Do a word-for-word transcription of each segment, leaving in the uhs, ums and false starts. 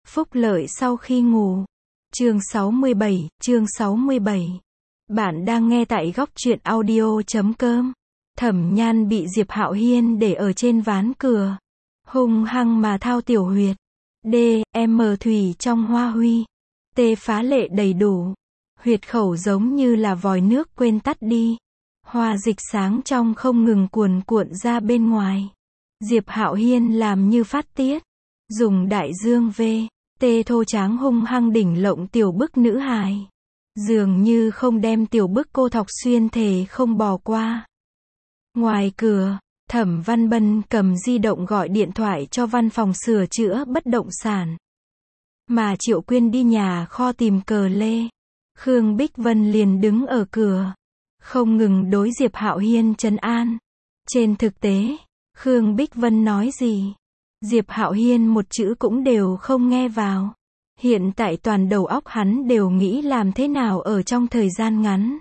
Phúc lợi sau khi ngủ. Chương sáu mươi bảy, chương sáu mươi bảy. Bạn đang nghe tại góc truyện audio chấm com. Thẩm Nhan bị Diệp Hạo Hiên để ở trên ván cửa, hung hăng mà thao tiểu huyệt. D, M thủy trong hoa huy. T phá lệ đầy đủ. Huyệt khẩu giống như là vòi nước quên tắt đi. Hoa dịch sáng trong không ngừng cuồn cuộn ra bên ngoài. Diệp Hạo Hiên làm như phát tiết, dùng đại dương V, T thô tráng hung hăng đỉnh lộng tiểu bức nữ hài. Dường như không đem tiểu bức cô thọc xuyên thể không bỏ qua. Ngoài cửa, Thẩm Văn Bân cầm di động gọi điện thoại cho văn phòng sửa chữa bất động sản. Mà Triệu Quyên đi nhà kho tìm cờ lê. Khương Bích Vân liền đứng ở cửa, không ngừng đối Diệp Hạo Hiên trấn an. Trên thực tế, Khương Bích Vân nói gì, Diệp Hạo Hiên một chữ cũng đều không nghe vào. Hiện tại toàn đầu óc hắn đều nghĩ làm thế nào ở trong thời gian ngắn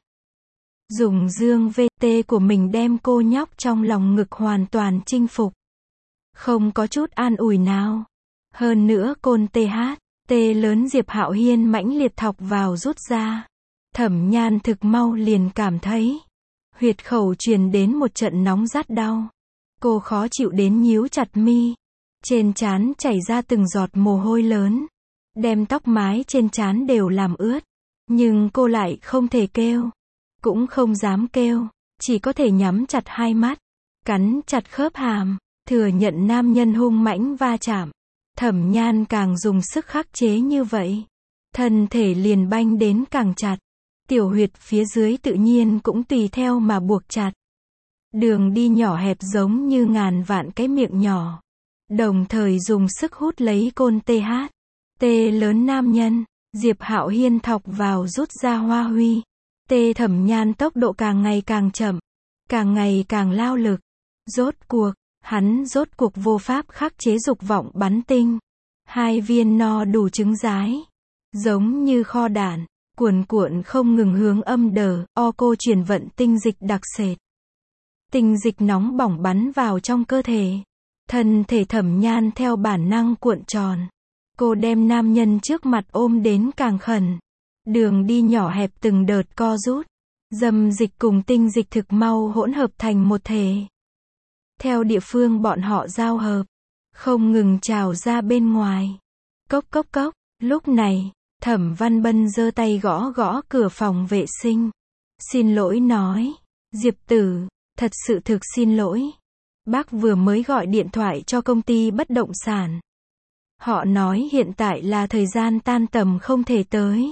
dùng dương vê tê của mình đem cô nhóc trong lòng ngực hoàn toàn chinh phục. Không có chút an ủi nào. Hơn nữa côn tê hát, tê lớn Diệp Hạo Hiên mãnh liệt thọc vào rút ra. Thẩm Nhan thực mau liền cảm thấy huyệt khẩu truyền đến một trận nóng rát đau. Cô khó chịu đến nhíu chặt mi, trên trán chảy ra từng giọt mồ hôi lớn, đem tóc mái trên trán đều làm ướt. Nhưng cô lại không thể kêu, cũng không dám kêu, chỉ có thể nhắm chặt hai mắt, cắn chặt khớp hàm, thừa nhận nam nhân hung mãnh va chạm. Thẩm Nhan càng dùng sức khắc chế như vậy, thân thể liền banh đến càng chặt. Tiểu huyệt phía dưới tự nhiên cũng tùy theo mà buộc chặt. Đường đi nhỏ hẹp giống như ngàn vạn cái miệng nhỏ, đồng thời dùng sức hút lấy côn tê hát. Tê lớn nam nhân, Diệp Hạo Hiên thọc vào rút ra hoa huy. Tê Thẩm Nhan tốc độ càng ngày càng chậm, càng ngày càng lao lực. Rốt cuộc, hắn rốt cuộc vô pháp khắc chế dục vọng bắn tinh. Hai viên no đủ trứng rái, giống như kho đạn, cuồn cuộn không ngừng hướng âm đờ, o cô chuyển vận tinh dịch đặc sệt. Tinh dịch nóng bỏng bắn vào trong cơ thể. Thân thể Thẩm Nhan theo bản năng cuộn tròn. Cô đem nam nhân trước mặt ôm đến càng khẩn. Đường đi nhỏ hẹp từng đợt co rút. Dâm dịch cùng tinh dịch thực mau hỗn hợp thành một thể. Theo địa phương bọn họ giao hợp, không ngừng trào ra bên ngoài. Cốc cốc cốc. Lúc này, Thẩm Văn Bân giơ tay gõ gõ cửa phòng vệ sinh. Xin lỗi nói, Diệp tử, thật sự thực xin lỗi. Bác vừa mới gọi điện thoại cho công ty bất động sản. Họ nói hiện tại là thời gian tan tầm không thể tới.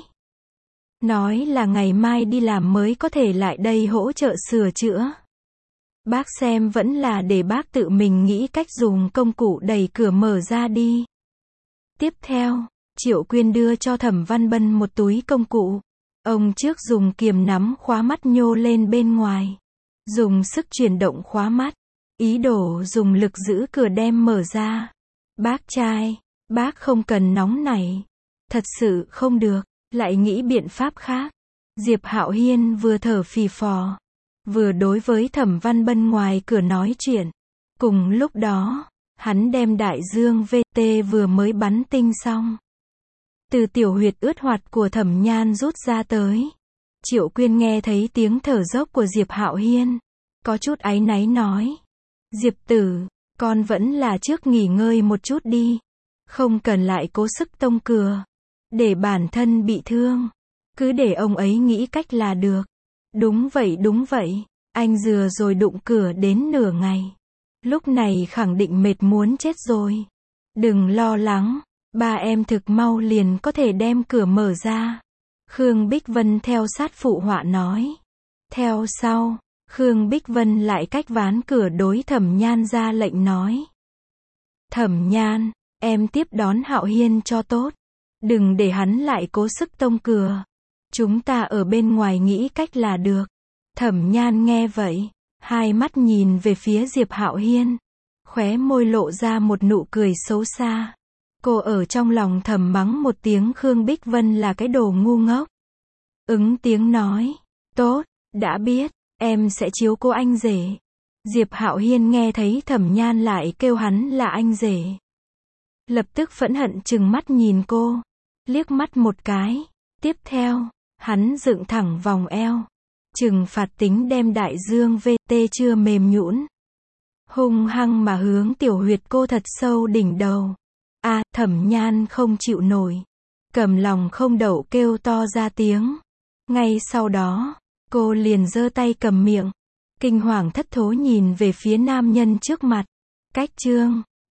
Nói là ngày mai đi làm mới có thể lại đây hỗ trợ sửa chữa. Bác xem vẫn là để bác tự mình nghĩ cách dùng công cụ đẩy cửa mở ra đi. Tiếp theo, Triệu Quyên đưa cho Thẩm Văn Bân một túi công cụ. Ông trước dùng kiềm nắm khóa mắt nhô lên bên ngoài. Dùng sức chuyển động khóa mắt. Ý đồ dùng lực giữ cửa đem mở ra. Bác trai, bác không cần nóng nảy. Thật sự không được, lại nghĩ biện pháp khác. Diệp Hạo Hiên vừa thở phì phò, vừa đối với Thẩm Văn Bân ngoài cửa nói chuyện. Cùng lúc đó, hắn đem đại dương vê tê vừa mới bắn tinh xong, từ tiểu huyệt ướt hoạt của Thẩm Nhan rút ra tới. Triệu Quyên nghe thấy tiếng thở dốc của Diệp Hạo Hiên, có chút áy náy nói. Diệp tử, con vẫn là trước nghỉ ngơi một chút đi. Không cần lại cố sức tông cửa, để bản thân bị thương. Cứ để ông ấy nghĩ cách là được. Đúng vậy đúng vậy, anh vừa rồi đụng cửa đến nửa ngày. Lúc này khẳng định mệt muốn chết rồi. Đừng lo lắng, ba em thực mau liền có thể đem cửa mở ra. Khương Bích Vân theo sát phụ họa nói. Theo sau, Khương Bích Vân lại cách ván cửa đối Thẩm Nhan ra lệnh nói. Thẩm Nhan, em tiếp đón Hạo Hiên cho tốt. Đừng để hắn lại cố sức tông cửa. Chúng ta ở bên ngoài nghĩ cách là được. Thẩm Nhan nghe vậy, hai mắt nhìn về phía Diệp Hạo Hiên, khóe môi lộ ra một nụ cười xấu xa. Cô ở trong lòng thầm mắng một tiếng Khương Bích Vân là cái đồ ngu ngốc. Ứng tiếng nói, tốt, đã biết, em sẽ chiếu cố anh rể. Diệp Hạo Hiên nghe thấy Thẩm Nhan lại kêu hắn là anh rể, Lập tức phẫn hận trừng mắt nhìn cô. Liếc mắt một cái. Tiếp theo, hắn dựng thẳng vòng eo. Trừng phạt tính đem đại dương vê tê chưa mềm nhũn. Hung hăng mà hướng tiểu huyệt cô thật sâu đỉnh đầu. A, Thẩm Nhan không chịu nổi. Cầm lòng không đậu kêu to ra tiếng. Ngay sau đó, cô liền giơ tay cầm miệng. Kinh hoàng thất thố nhìn về phía nam nhân trước mặt. Cách chương